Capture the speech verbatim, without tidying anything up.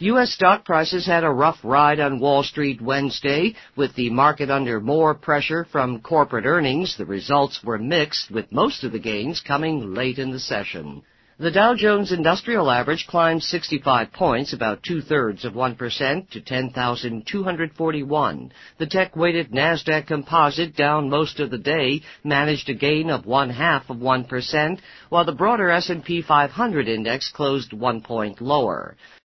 U S stock prices had a rough ride on Wall Street Wednesday, with the market under more pressure from corporate earnings. The results were mixed, with most of the gains coming late in the session. The Dow Jones Industrial Average climbed sixty-five points, about two-thirds of one percent, to ten thousand two hundred forty-one. The tech-weighted NASDAQ Composite, down most of the day, managed a gain of one-half of one percent, while the broader S and P five hundred index closed one point lower.